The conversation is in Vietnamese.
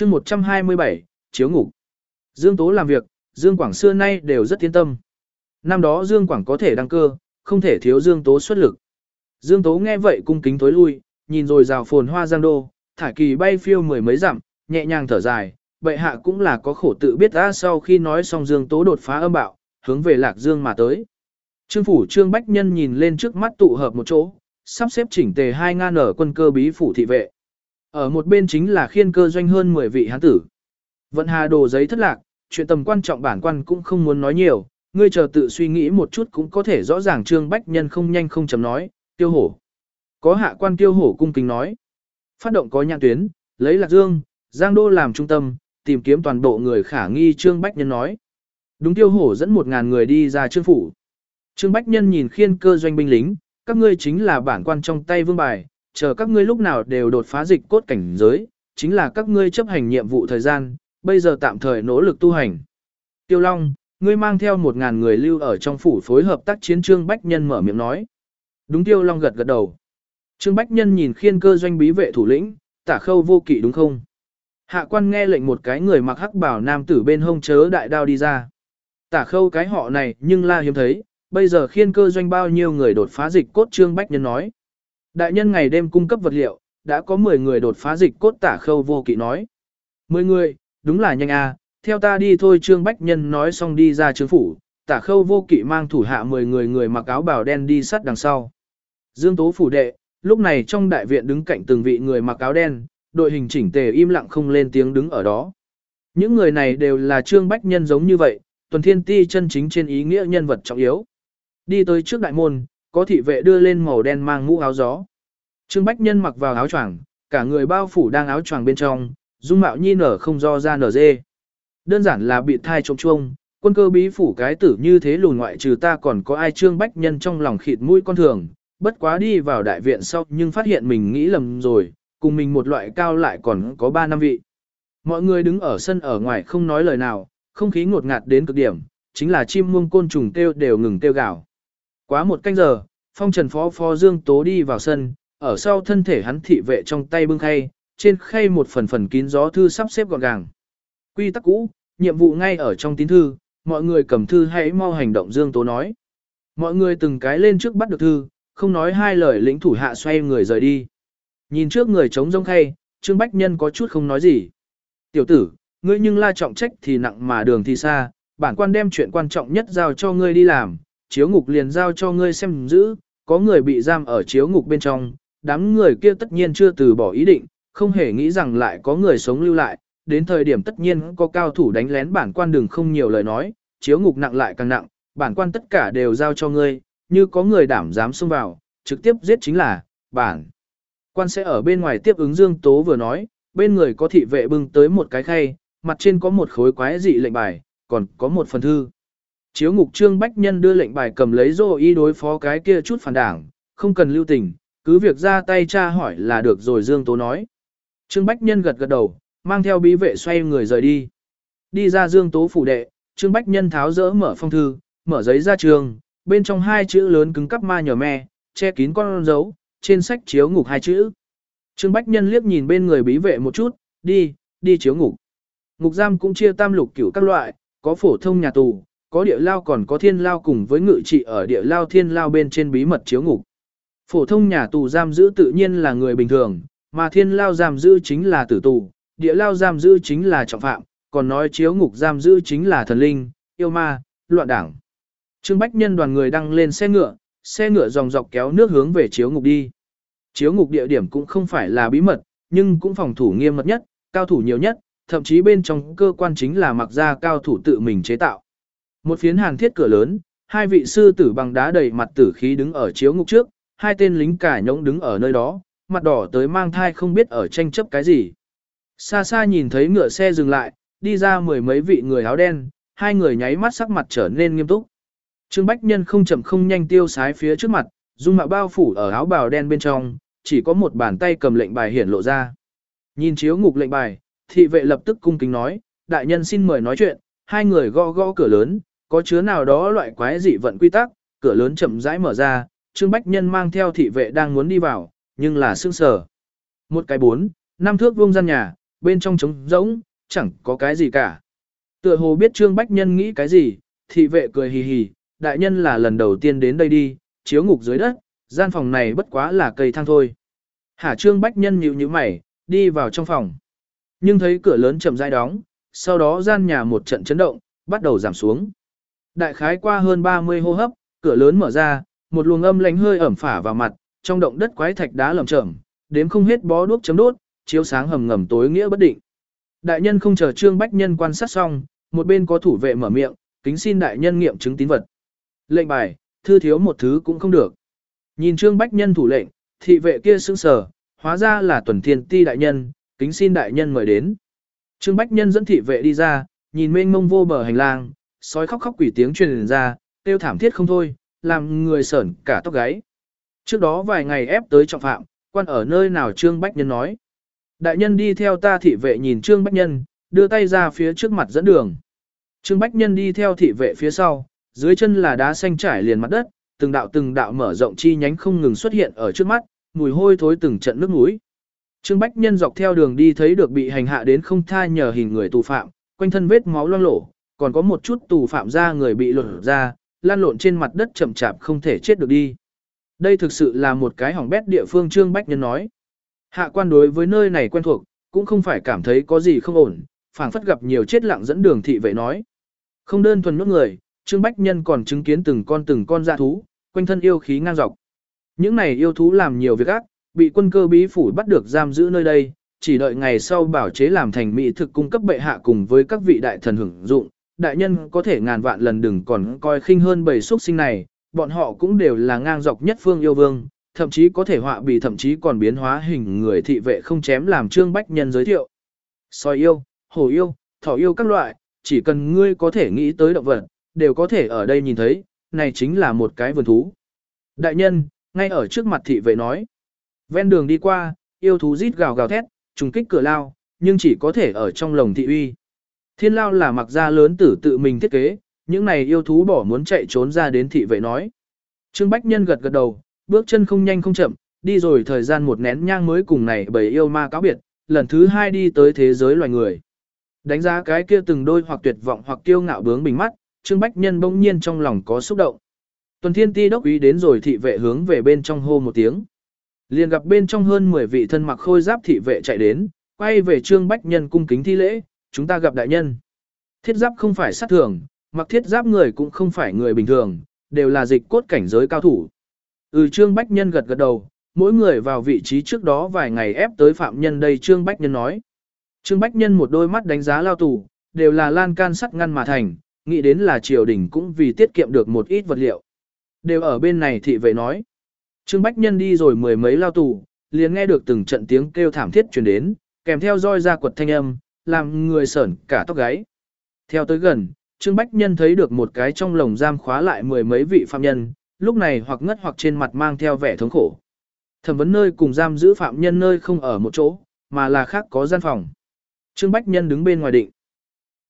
chương 127, chiếu ngục. Dương Tố làm việc, Dương Quảng xưa nay đều rất yên tâm. Năm đó Dương Quảng có thể đăng cơ, không thể thiếu Dương Tố xuất lực. Dương Tố nghe vậy cung kính tối lui, nhìn rồi rào phồn hoa giang đô, thải kỳ bay phiêu mười mấy dặm, nhẹ nhàng thở dài, bệ hạ cũng là có khổ tự biết đã. Sau khi nói xong Dương Tố đột phá âm bạo, hướng về Lạc Dương mà tới. Trương phủ Trương Bách Nhân nhìn lên trước mắt tụ hợp một chỗ, sắp xếp chỉnh tề 2.000 ở quân cơ bí phủ thị vệ. Ở một bên chính là khiên cơ doanh hơn 10 vị hán tử. Vận hà đồ giấy thất lạc, chuyện tầm quan trọng bản quan cũng không muốn nói nhiều, ngươi chờ tự suy nghĩ một chút cũng có thể rõ ràng. Trương Bách Nhân không nhanh không chậm nói, Tiêu Hổ. Có hạ quan Tiêu Hổ cung kính nói. Phát động có nhãn tuyến, lấy Lạc Dương, Giang Đô làm trung tâm, tìm kiếm toàn bộ người khả nghi. Trương Bách Nhân nói. Đúng. Tiêu Hổ dẫn 1.000 người đi ra Trương phủ. Trương Bách Nhân nhìn khiên cơ doanh binh lính, các ngươi chính là bản quan trong tay vương bài, chờ các ngươi lúc nào đều đột phá dịch cốt cảnh giới, chính là các ngươi chấp hành nhiệm vụ thời gian, bây giờ tạm thời nỗ lực tu hành. Tiêu Long, ngươi mang theo 1.000 người lưu ở trong phủ phối hợp tác chiến. Trương Bách Nhân mở miệng nói. Đúng. Tiêu Long gật gật đầu. Trương Bách Nhân nhìn khiên cơ doanh bí vệ thủ lĩnh, Tả Khâu Vô Kỵ đúng không? Hạ quan nghe lệnh một cái người mặc hắc bào nam tử bên hông chớ đại đao đi ra. Tả Khâu cái họ này nhưng la hiếm thấy, bây giờ khiên cơ doanh bao nhiêu người đột phá dịch cốt? Trương Bách Nhân nói. Đại nhân ngày đêm cung cấp vật liệu, đã có 10 người đột phá dịch cốt. Tả Khâu Vô Kỵ nói. 10 người, đúng là nhanh à, theo ta đi thôi. Trương Bách Nhân nói xong đi ra trướng phủ, Tả Khâu Vô Kỵ mang thủ hạ 10 người mặc áo bào đen đi sát đằng sau. Dương Tố phủ đệ, lúc này trong đại viện đứng cạnh từng vị người mặc áo đen, đội hình chỉnh tề im lặng không lên tiếng đứng ở đó. Những người này đều là Trương Bách Nhân giống như vậy, tuần thiên ti chân chính trên ý nghĩa nhân vật trọng yếu. Đi tới trước đại môn, có thị vệ đưa lên màu đen mang mũ áo gió. Trương Bách Nhân mặc vào áo choàng, cả người bao phủ đang áo choàng bên trong, dung mạo nhi nở không do ra nở dê. Đơn giản là bị thai trộm chuông, quân cơ bí phủ cái tử như thế lùn ngoại trừ ta còn có ai? Trương Bách Nhân trong lòng khịt mũi con thường, bất quá đi vào đại viện sau nhưng phát hiện mình nghĩ lầm rồi, cùng mình một loại cao lại còn có 3 năm vị. Mọi người đứng ở sân ở ngoài không nói lời nào, không khí ngột ngạt đến cực điểm, chính là chim muông côn trùng kêu đều ngừng kêu gào. Quá một canh giờ, phong trần phó Dương Tố đi vào sân, ở sau thân thể hắn thị vệ trong tay bưng khay, trên khay một phần kín gió thư sắp xếp gọn gàng. Quy tắc cũ, nhiệm vụ ngay ở trong tín thư, mọi người cầm thư hãy mau hành động. Dương Tố nói. Mọi người từng cái lên trước bắt được thư, không nói hai lời lĩnh thủ hạ xoay người rời đi. Nhìn trước người trống rông khay, Trương Bách Nhân có chút không nói gì. Tiểu tử, ngươi nhưng la trọng trách thì nặng mà đường thì xa, bản quan đem chuyện quan trọng nhất giao cho ngươi đi làm, chiếu ngục liền giao cho ngươi xem giữ, có người bị giam ở chiếu ngục bên trong, đám người kia tất nhiên chưa từ bỏ ý định, không hề nghĩ rằng lại có người sống lưu lại, đến thời điểm tất nhiên có cao thủ đánh lén bản quan. Đừng không nhiều lời nói, chiếu ngục nặng lại càng nặng, bản quan tất cả đều giao cho ngươi, như có người đảm dám xông vào, trực tiếp giết chính là, bản quan sẽ ở bên ngoài tiếp ứng. Dương Tố vừa nói, bên người có thị vệ bưng tới một cái khay, mặt trên có một khối quái dị lệnh bài, còn có một phần thư. Chiếu ngục Trương Bách Nhân đưa lệnh bài cầm lấy rồi y đối phó cái kia chút phản đảng, không cần lưu tình, cứ việc ra tay tra hỏi là được rồi. Dương Tố nói. Trương Bách Nhân gật gật đầu, mang theo bí vệ xoay người rời đi. Đi ra Dương Tố phủ đệ, Trương Bách Nhân tháo dỡ mở phong thư, mở giấy ra trường, bên trong 2 chữ lớn cứng cắp ma nhờ me, che kín con dấu, trên sách chiếu ngục 2 chữ. Trương Bách Nhân liếc nhìn bên người bí vệ một chút, đi chiếu ngục. Ngục giam cũng chia tam lục cửu các loại, có phổ thông nhà tù, có địa lao còn có thiên lao, cùng với ngự trị ở địa lao thiên lao bên trên bí mật chiếu ngục. Phổ thông nhà tù giam giữ tự nhiên là người bình thường, mà thiên lao giam giữ chính là tử tù, địa lao giam giữ chính là trọng phạm, còn nói chiếu ngục giam giữ chính là thần linh, yêu ma, loạn đảng. Trương Bách Nhân đoàn người đăng lên xe ngựa dòng dọc kéo nước hướng về chiếu ngục đi. Chiếu ngục địa điểm cũng không phải là bí mật, nhưng cũng phòng thủ nghiêm mật nhất, cao thủ nhiều nhất, thậm chí bên trong cơ quan chính là mặc ra cao thủ tự mình chế tạo. Một phiến hàn thiết cửa lớn, 2 vị sư tử bằng đá đầy mặt tử khí đứng ở chiếu ngục trước, 2 tên lính cả nhỗng đứng ở nơi đó, mặt đỏ tới mang thai không biết ở tranh chấp cái gì. Xa xa nhìn thấy ngựa xe dừng lại, đi ra 10 mấy vị người áo đen, 2 người nháy mắt sắc mặt trở nên nghiêm túc. Trương Bách Nhân không chậm không nhanh tiêu sái phía trước mặt, dung mạo bao phủ ở áo bào đen bên trong, chỉ có một bàn tay cầm lệnh bài hiển lộ ra. Nhìn chiếu ngục lệnh bài, thị vệ lập tức cung kính nói, đại nhân xin mời nói chuyện. 2 người gõ gõ cửa lớn, có chứa nào đó loại quái dị vận quy tắc, cửa lớn chậm rãi mở ra, Trương Bách Nhân mang theo thị vệ đang muốn đi vào, nhưng là sững sờ. Một cái 4, 5 thước vuông gian nhà, bên trong trống rỗng, chẳng có cái gì cả. Tựa hồ biết Trương Bách Nhân nghĩ cái gì, thị vệ cười hì hì, đại nhân là lần đầu tiên đến đây đi, chiếu ngục dưới đất, gian phòng này bất quá là cây thang thôi. Hả Trương Bách Nhân nhíu nhíu mày, đi vào trong phòng. Nhưng thấy cửa lớn chậm rãi đóng, sau đó gian nhà một trận chấn động, bắt đầu giảm xuống. Đại khái qua hơn 30 hô hấp, cửa lớn mở ra, một luồng âm lạnh hơi ẩm phả vào mặt, trong động đất quái thạch đá lởm chởm, đếm không hết bó đuốc chấm đốt, chiếu sáng hầm ngầm tối nghĩa bất định. Đại nhân không chờ Trương Bách Nhân quan sát xong, một bên có thủ vệ mở miệng, kính xin đại nhân nghiệm chứng tín vật. Lệnh bài, thư thiếu một thứ cũng không được. Nhìn Trương Bách Nhân thủ lệnh, thị vệ kia sững sờ, hóa ra là Tuần Thiên Ti đại nhân, kính xin đại nhân mời đến. Trương Bách Nhân dẫn thị vệ đi ra, nhìn mênh mông vô bờ hành lang, sói khóc khóc quỷ tiếng truyền ra, tiêu thảm thiết không thôi, làm người sởn cả tóc gáy. Trước đó vài ngày ép tới trọng phạm, quan ở nơi nào Trương Bách Nhân nói. Đại nhân đi theo ta, thị vệ nhìn Trương Bách Nhân, đưa tay ra phía trước mặt dẫn đường. Trương Bách Nhân đi theo thị vệ phía sau, dưới chân là đá xanh trải liền mặt đất, từng đạo mở rộng chi nhánh không ngừng xuất hiện ở trước mắt, mùi hôi thối từng trận nước mũi. Trương Bách Nhân dọc theo đường đi thấy được bị hành hạ đến không tha nhờ hình người tù phạm, quanh thân vết máu loang lổ, còn có một chút tù phạm ra người bị lột ra, lan lộn trên mặt đất chậm chạp không thể chết được đi. Đây thực sự là một cái hỏng bét địa phương, Trương Bách Nhân nói. Hạ quan đối với nơi này quen thuộc, cũng không phải cảm thấy có gì không ổn, phảng phất gặp nhiều chết lặng dẫn đường, thị vệ nói. Không đơn thuần nhốt người, Trương Bách Nhân còn chứng kiến từng con dã thú, quanh thân yêu khí ngang dọc. Những này yêu thú làm nhiều việc ác, bị quân cơ bí phủ bắt được giam giữ nơi đây, chỉ đợi ngày sau bảo chế làm thành mỹ thực cung cấp bệ hạ cùng với các vị đại thần hưởng dụng. Đại nhân có thể ngàn vạn lần đừng còn coi khinh hơn bầy xuất sinh này, bọn họ cũng đều là ngang dọc nhất phương yêu vương, thậm chí có thể họa bì, thậm chí còn biến hóa hình người, thị vệ không chém làm Trương Bách Nhân giới thiệu. Sói yêu, hổ yêu, thỏ yêu các loại, chỉ cần ngươi có thể nghĩ tới động vật, đều có thể ở đây nhìn thấy, này chính là một cái vườn thú. Đại nhân, ngay ở trước mặt, thị vệ nói. Ven đường đi qua, yêu thú rít gào gào thét, trùng kích cửa lao, nhưng chỉ có thể ở trong lồng thị uy. Thiên lao là mặc ra lớn tử tự mình thiết kế, những này yêu thú bỏ muốn chạy trốn ra đến, thị vệ nói. Trương Bách Nhân gật gật đầu, bước chân không nhanh không chậm, đi rồi thời gian một nén nhang mới cùng này bầy yêu ma cáo biệt, lần thứ hai đi tới thế giới loài người. Đánh giá cái kia từng đôi hoặc tuyệt vọng hoặc kiêu ngạo bướng bình mắt, Trương Bách Nhân bỗng nhiên trong lòng có xúc động. Tuần Thiên Ti đốc úy đến rồi, thị vệ hướng về bên trong hô một tiếng. Liền gặp bên trong hơn 10 vị thân mặc khôi giáp thị vệ chạy đến, quay về Trương Bách Nhân cung kính thi lễ, chúng ta gặp đại nhân. Thiết giáp không phải sát thường, mặc thiết giáp người cũng không phải người bình thường, đều là dịch cốt cảnh giới cao thủ. Trương Bách Nhân gật gật đầu, mỗi người vào vị trí trước đó vài ngày ép tới phạm nhân đây, Trương Bách Nhân nói. Trương Bách Nhân một đôi mắt đánh giá lao tù, đều là lan can sắt ngăn mà thành, nghĩ đến là triều đình cũng vì tiết kiệm được một ít vật liệu. Đều ở bên này, thị vệ nói. Trương Bách Nhân đi rồi mười mấy lao tù, liền nghe được từng trận tiếng kêu thảm thiết truyền đến, kèm theo roi ra quật thanh âm, làm người sởn cả tóc gáy. Theo tới gần, Trương Bách Nhân thấy được một cái trong lồng giam khóa lại mười mấy vị phạm nhân, lúc này hoặc ngất hoặc trên mặt mang theo vẻ thống khổ. Thẩm vấn nơi cùng giam giữ phạm nhân nơi không ở một chỗ, mà là khác có gian phòng. Trương Bách Nhân đứng bên ngoài định.